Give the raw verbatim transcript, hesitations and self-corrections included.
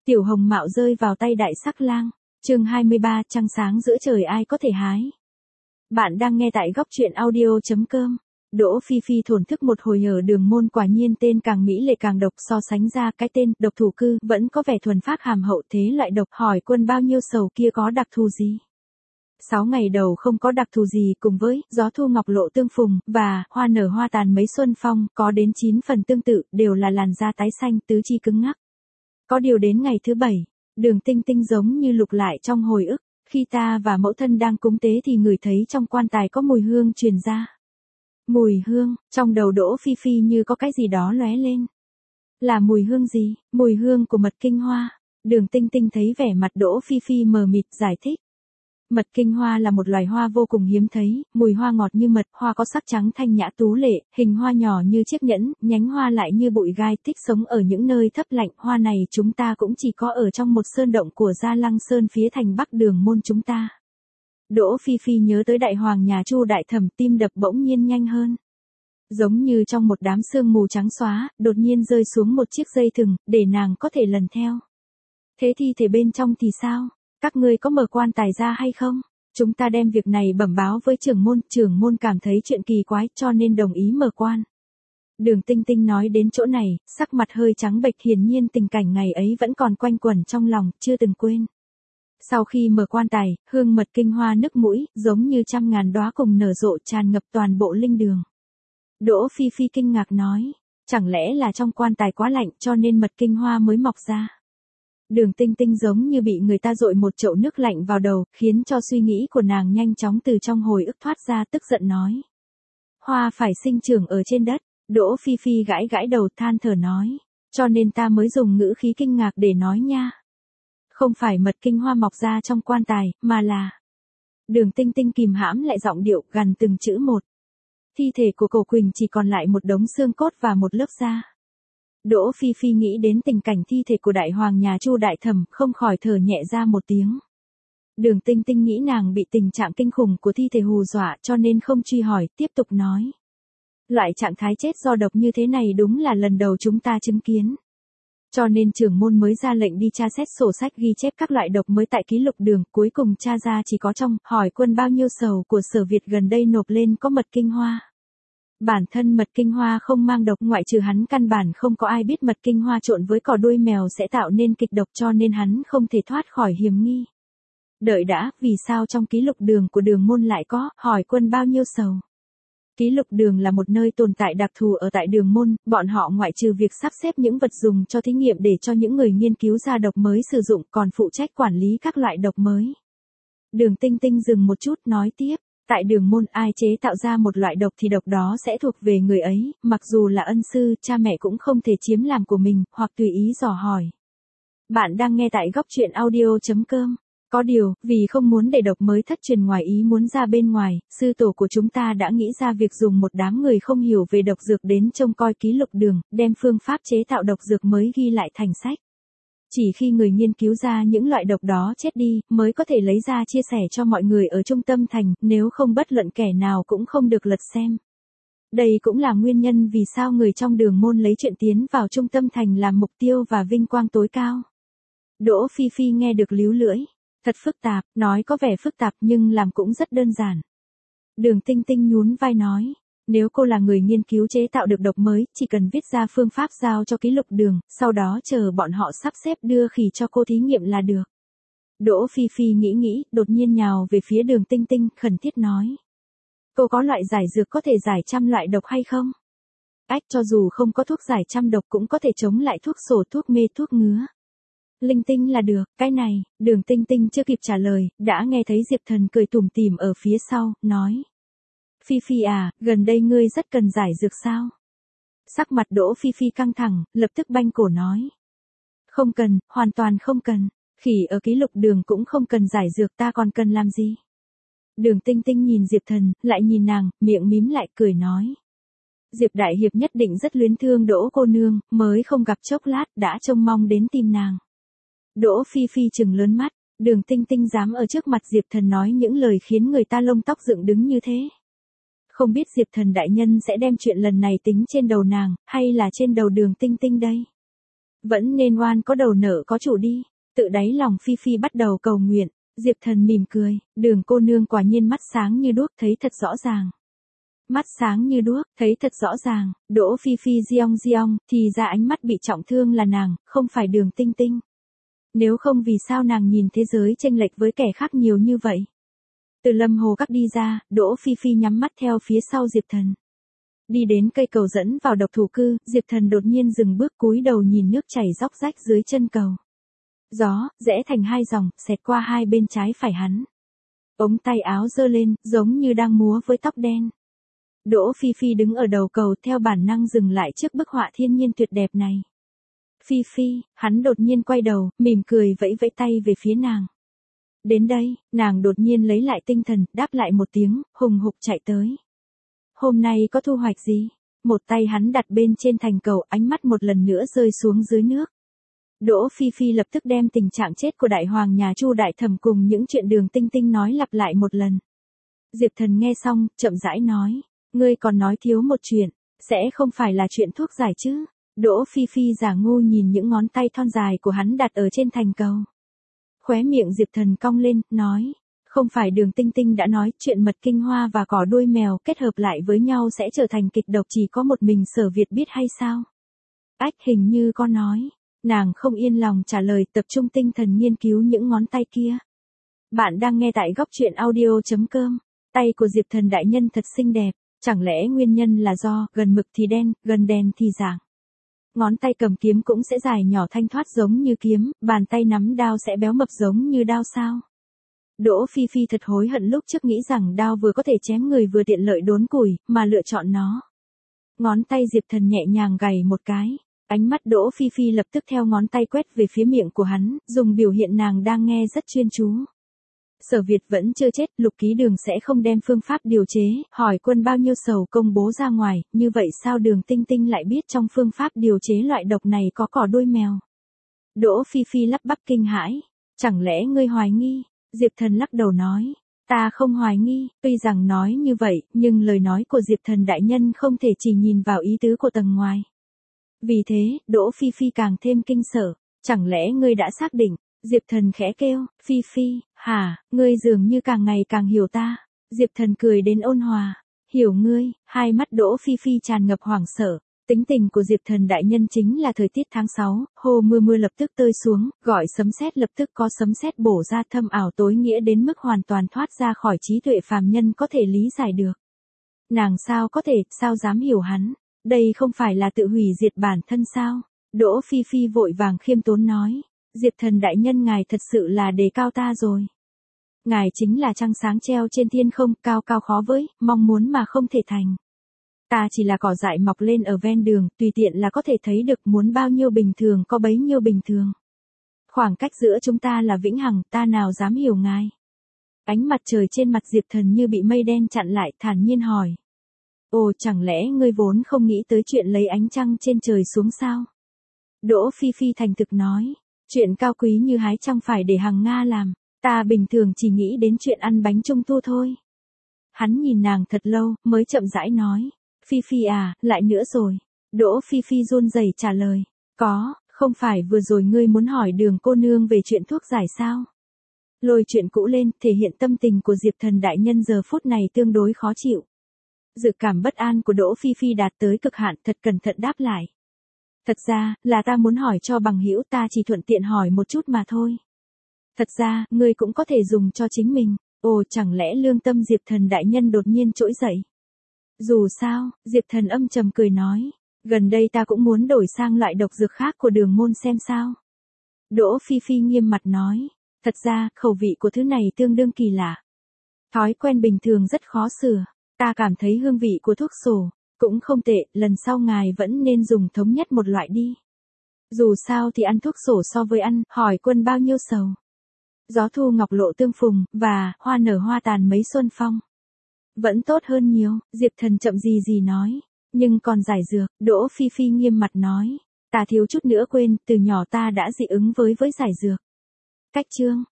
Tiểu hồng mạo rơi vào tay đại sắc lang. Chương hai mươi ba, trăng sáng giữa trời ai có thể hái. Bạn đang nghe tại góc truyện audio chấm com. Đỗ Phi Phi thổn thức một hồi ở Đường Môn, quả nhiên tên càng mỹ lệ càng độc, so sánh ra cái tên độc thủ cư vẫn có vẻ thuần phác hàm hậu, thế loại độc hỏi quân bao nhiêu sầu kia có đặc thù gì? Sáu ngày đầu không có đặc thù gì, cùng với gió thu ngọc lộ tương phùng và hoa nở hoa tàn mấy xuân phong, có đến chín phần tương tự, đều là làn da tái xanh, tứ chi cứng ngắc. Có điều đến ngày thứ bảy, Đường Tinh Tinh giống như lục lại trong hồi ức, khi ta và mẫu thân đang cúng tế thì ngửi thấy trong quan tài có mùi hương truyền ra. Mùi hương, trong đầu Đỗ Phi Phi như có cái gì đó lóe lên. Là mùi hương gì? Mùi hương của mật kinh hoa. Đường Tinh Tinh thấy vẻ mặt Đỗ Phi Phi mờ mịt, giải thích. Mật kinh hoa là một loài hoa vô cùng hiếm thấy, mùi hoa ngọt như mật, hoa có sắc trắng thanh nhã tú lệ, hình hoa nhỏ như chiếc nhẫn, nhánh hoa lại như bụi gai, thích sống ở những nơi thấp lạnh. Hoa này chúng ta cũng chỉ có ở trong một sơn động của Gia Lăng Sơn phía thành Bắc Đường Môn chúng ta. Đỗ Phi Phi nhớ tới đại hoàng nhà Chu Đại Thẩm, tim đập bỗng nhiên nhanh hơn. Giống như trong một đám sương mù trắng xóa, đột nhiên rơi xuống một chiếc dây thừng, để nàng có thể lần theo. Thế thi thể bên trong thì sao? Các ngươi có mở quan tài ra hay không? Chúng ta đem việc này bẩm báo với trưởng môn, trưởng môn cảm thấy chuyện kỳ quái cho nên đồng ý mở quan. Đường Tinh Tinh nói đến chỗ này, sắc mặt hơi trắng bệch, hiển nhiên tình cảnh ngày ấy vẫn còn quanh quẩn trong lòng, chưa từng quên. Sau khi mở quan tài, hương mật kinh hoa nức mũi, giống như trăm ngàn đóa cùng nở rộ tràn ngập toàn bộ linh đường. Đỗ Phi Phi kinh ngạc nói, chẳng lẽ là trong quan tài quá lạnh cho nên mật kinh hoa mới mọc ra. Đường Tinh Tinh giống như bị người ta dội một chậu nước lạnh vào đầu, khiến cho suy nghĩ của nàng nhanh chóng từ trong hồi ức thoát ra, tức giận nói. Hoa phải sinh trưởng ở trên đất. Đỗ Phi Phi gãi gãi đầu, than thở nói, cho nên ta mới dùng ngữ khí kinh ngạc để nói nha. Không phải mật kinh hoa mọc ra trong quan tài, mà là... Đường Tinh Tinh kìm hãm lại giọng điệu, gằn từng chữ một. Thi thể của Cổ Quỳnh chỉ còn lại một đống xương cốt và một lớp da. Đỗ Phi Phi nghĩ đến tình cảnh thi thể của đại hoàng nhà Chu Đại Thẩm, không khỏi thở nhẹ ra một tiếng. Đường Tinh Tinh nghĩ nàng bị tình trạng kinh khủng của thi thể hù dọa cho nên không truy hỏi, tiếp tục nói. Loại trạng thái chết do độc như thế này đúng là lần đầu chúng ta chứng kiến. Cho nên trưởng môn mới ra lệnh đi tra xét sổ sách ghi chép các loại độc mới tại ký lục Đường, cuối cùng tra ra chỉ có trong hỏi quân bao nhiêu sầu của Sở Việt gần đây nộp lên có mật kinh hoa. Bản thân mật kinh hoa không mang độc, ngoại trừ hắn căn bản không có ai biết mật kinh hoa trộn với cỏ đuôi mèo sẽ tạo nên kịch độc, cho nên hắn không thể thoát khỏi hiểm nghi. Đợi đã, vì sao trong ký lục Đường của Đường môn lại có hỏi quân bao nhiêu sầu? Ký lục Đường là một nơi tồn tại đặc thù ở tại Đường môn, bọn họ ngoại trừ việc sắp xếp những vật dùng cho thí nghiệm để cho những người nghiên cứu ra độc mới sử dụng, còn phụ trách quản lý các loại độc mới. Đường Tinh Tinh dừng một chút nói tiếp. Tại Đường môn, ai chế tạo ra một loại độc thì độc đó sẽ thuộc về người ấy, mặc dù là ân sư, cha mẹ cũng không thể chiếm làm của mình, hoặc tùy ý dò hỏi. Bạn đang nghe tại góc truyện audio chấm com. Có điều, vì không muốn để độc mới thất truyền ngoài ý muốn ra bên ngoài, sư tổ của chúng ta đã nghĩ ra việc dùng một đám người không hiểu về độc dược đến trông coi ký lục Đường, đem phương pháp chế tạo độc dược mới ghi lại thành sách. Chỉ khi người nghiên cứu ra những loại độc đó chết đi, mới có thể lấy ra chia sẻ cho mọi người ở trung tâm thành, nếu không bất luận kẻ nào cũng không được lật xem. Đây cũng là nguyên nhân vì sao người trong Đường môn lấy chuyện tiến vào trung tâm thành làm mục tiêu và vinh quang tối cao. Đỗ Phi Phi nghe được líu lưỡi. Thật phức tạp, nói có vẻ phức tạp nhưng làm cũng rất đơn giản. Đường Tinh Tinh nhún vai nói. Nếu cô là người nghiên cứu chế tạo được độc mới, chỉ cần viết ra phương pháp giao cho ký lục Đường, sau đó chờ bọn họ sắp xếp đưa khỉ cho cô thí nghiệm là được. Đỗ Phi Phi nghĩ nghĩ, đột nhiên nhào về phía Đường Tinh Tinh, khẩn thiết nói. Cô có loại giải dược có thể giải trăm loại độc hay không? Ách, cho dù không có thuốc giải trăm độc cũng có thể chống lại thuốc sổ, thuốc mê, thuốc ngứa. Linh tinh là được, cái này. Đường Tinh Tinh chưa kịp trả lời, đã nghe thấy Diệp Thần cười tủm tỉm ở phía sau, nói. Phi Phi à, gần đây ngươi rất cần giải dược sao? Sắc mặt Đỗ Phi Phi căng thẳng, lập tức banh cổ nói. Không cần, hoàn toàn không cần. Khỉ ở ký lục Đường cũng không cần giải dược, ta còn cần làm gì? Đường Tinh Tinh nhìn Diệp Thần, lại nhìn nàng, miệng mím lại cười nói. Diệp Đại Hiệp nhất định rất luyến thương Đỗ cô nương, mới không gặp chốc lát, đã trông mong đến tìm nàng. Đỗ Phi Phi trừng lớn mắt, Đường Tinh Tinh dám ở trước mặt Diệp Thần nói những lời khiến người ta lông tóc dựng đứng như thế. Không biết Diệp Thần đại nhân sẽ đem chuyện lần này tính trên đầu nàng, hay là trên đầu Đường Tinh Tinh đây? Vẫn nên ngoan có đầu nợ có chủ đi. Tự đáy lòng Phi Phi bắt đầu cầu nguyện. Diệp Thần mỉm cười, Đường cô nương quả nhiên mắt sáng như đuốc, thấy thật rõ ràng. Mắt sáng như đuốc, thấy thật rõ ràng. Đỗ Phi Phi giong giong, thì ra ánh mắt bị trọng thương là nàng, không phải Đường Tinh Tinh. Nếu không vì sao nàng nhìn thế giới chênh lệch với kẻ khác nhiều như vậy. Từ Lâm Hồ Các đi ra, Đỗ Phi Phi nhắm mắt theo phía sau Diệp Thần. Đi đến cây cầu dẫn vào độc thủ cư, Diệp Thần đột nhiên dừng bước, cúi đầu nhìn nước chảy róc rách dưới chân cầu. Gió, rẽ thành hai dòng, xẹt qua hai bên trái phải hắn. Ống tay áo giơ lên, giống như đang múa với tóc đen. Đỗ Phi Phi đứng ở đầu cầu theo bản năng dừng lại trước bức họa thiên nhiên tuyệt đẹp này. Phi Phi, hắn đột nhiên quay đầu, mỉm cười vẫy vẫy tay về phía nàng. Đến đây, nàng đột nhiên lấy lại tinh thần, đáp lại một tiếng, hùng hục chạy tới. Hôm nay có thu hoạch gì? Một tay hắn đặt bên trên thành cầu, ánh mắt một lần nữa rơi xuống dưới nước. Đỗ Phi Phi lập tức đem tình trạng chết của đại hoàng nhà Chu đại thẩm cùng những chuyện Đường Tinh Tinh nói lặp lại một lần. Diệp Thần nghe xong, chậm rãi nói, ngươi còn nói thiếu một chuyện, sẽ không phải là chuyện thuốc giải chứ? Đỗ Phi Phi giả ngu nhìn những ngón tay thon dài của hắn đặt ở trên thành cầu. Khóe miệng Diệp Thần cong lên, nói, không phải Đường Tinh Tinh đã nói chuyện mật kinh hoa và cỏ đuôi mèo kết hợp lại với nhau sẽ trở thành kịch độc chỉ có một mình Sở Việt biết hay sao? Ách, hình như có nói. Nàng không yên lòng trả lời, tập trung tinh thần nghiên cứu những ngón tay kia. Bạn đang nghe tại góc truyện audio chấm com. Tay của Diệp Thần đại nhân thật xinh đẹp, chẳng lẽ nguyên nhân là do gần mực thì đen, gần đèn thì vàng. Ngón tay cầm kiếm cũng sẽ dài nhỏ thanh thoát giống như kiếm, bàn tay nắm đao sẽ béo mập giống như đao sao? Đỗ Phi Phi thật hối hận lúc trước nghĩ rằng đao vừa có thể chém người vừa tiện lợi đốn củi, mà lựa chọn nó. Ngón tay Diệp Thần nhẹ nhàng gảy một cái. Ánh mắt Đỗ Phi Phi lập tức theo ngón tay quét về phía miệng của hắn, dùng biểu hiện nàng đang nghe rất chuyên chú. Sở Việt vẫn chưa chết, Lục Ký Đường sẽ không đem phương pháp điều chế, hỏi quân bao nhiêu sầu công bố ra ngoài, như vậy sao Đường Tinh Tinh lại biết trong phương pháp điều chế loại độc này có cỏ đuôi mèo? Đỗ Phi Phi lắp bắp kinh hãi, chẳng lẽ ngươi hoài nghi? Diệp Thần lắc đầu nói, ta không hoài nghi, tuy rằng nói như vậy, nhưng lời nói của Diệp Thần đại nhân không thể chỉ nhìn vào ý tứ của tầng ngoài. Vì thế, Đỗ Phi Phi càng thêm kinh sợ, chẳng lẽ ngươi đã xác định? Diệp Thần khẽ kêu, Phi Phi, hả, ngươi dường như càng ngày càng hiểu ta. Diệp Thần cười đến ôn hòa, hiểu ngươi, hai mắt Đỗ Phi Phi tràn ngập hoảng sợ. Tính tình của Diệp Thần đại nhân chính là thời tiết tháng sáu, hồ mưa mưa lập tức tơi xuống, gọi sấm sét lập tức có sấm sét bổ ra, thâm ảo tối nghĩa đến mức hoàn toàn thoát ra khỏi trí tuệ phàm nhân có thể lý giải được. Nàng sao có thể, sao dám hiểu hắn? Đây không phải là tự hủy diệt bản thân sao? Đỗ Phi Phi vội vàng khiêm tốn nói, Diệp Thần đại nhân ngài thật sự là đề cao ta rồi. Ngài chính là trăng sáng treo trên thiên không, cao cao khó với, mong muốn mà không thể thành. Ta chỉ là cỏ dại mọc lên ở ven đường, tùy tiện là có thể thấy được, muốn bao nhiêu bình thường có bấy nhiêu bình thường. Khoảng cách giữa chúng ta là vĩnh hằng, ta nào dám hiểu ngài. Ánh mặt trời trên mặt Diệp Thần như bị mây đen chặn lại, thản nhiên hỏi. Ồ, chẳng lẽ ngươi vốn không nghĩ tới chuyện lấy ánh trăng trên trời xuống sao? Đỗ Phi Phi thành thực nói, chuyện cao quý như hái trăng phải để Hằng Nga làm, ta bình thường chỉ nghĩ đến chuyện ăn bánh trung thu thôi. Hắn nhìn nàng thật lâu, mới chậm rãi nói, Phi Phi à, lại nữa rồi. Đỗ Phi Phi run rẩy trả lời, có, không phải vừa rồi ngươi muốn hỏi Đường cô nương về chuyện thuốc giải sao? Lôi chuyện cũ lên, thể hiện tâm tình của Diệp Thần đại nhân giờ phút này tương đối khó chịu. Dự cảm bất an của Đỗ Phi Phi đạt tới cực hạn, thật cẩn thận đáp lại. Thật ra, là ta muốn hỏi cho bằng hữu, ta chỉ thuận tiện hỏi một chút mà thôi. Thật ra, ngươi cũng có thể dùng cho chính mình. Ồ, chẳng lẽ lương tâm Diệp Thần đại nhân đột nhiên trỗi dậy? Dù sao, Diệp Thần âm trầm cười nói, gần đây ta cũng muốn đổi sang loại độc dược khác của Đường môn xem sao. Đỗ Phi Phi nghiêm mặt nói, thật ra, khẩu vị của thứ này tương đương kỳ lạ. Thói quen bình thường rất khó sửa. Ta cảm thấy hương vị của thuốc sổ cũng không tệ, lần sau ngài vẫn nên dùng thống nhất một loại đi. Dù sao thì ăn thuốc sổ so với ăn hỏi quân bao nhiêu sầu. Gió thu ngọc lộ tương phùng, và hoa nở hoa tàn mấy xuân phong. Vẫn tốt hơn nhiều, Diệp Thần chậm gì gì nói. Nhưng còn giải dược, Đỗ Phi Phi nghiêm mặt nói. Ta thiếu chút nữa quên, từ nhỏ ta đã dị ứng với với giải dược. Cách chương.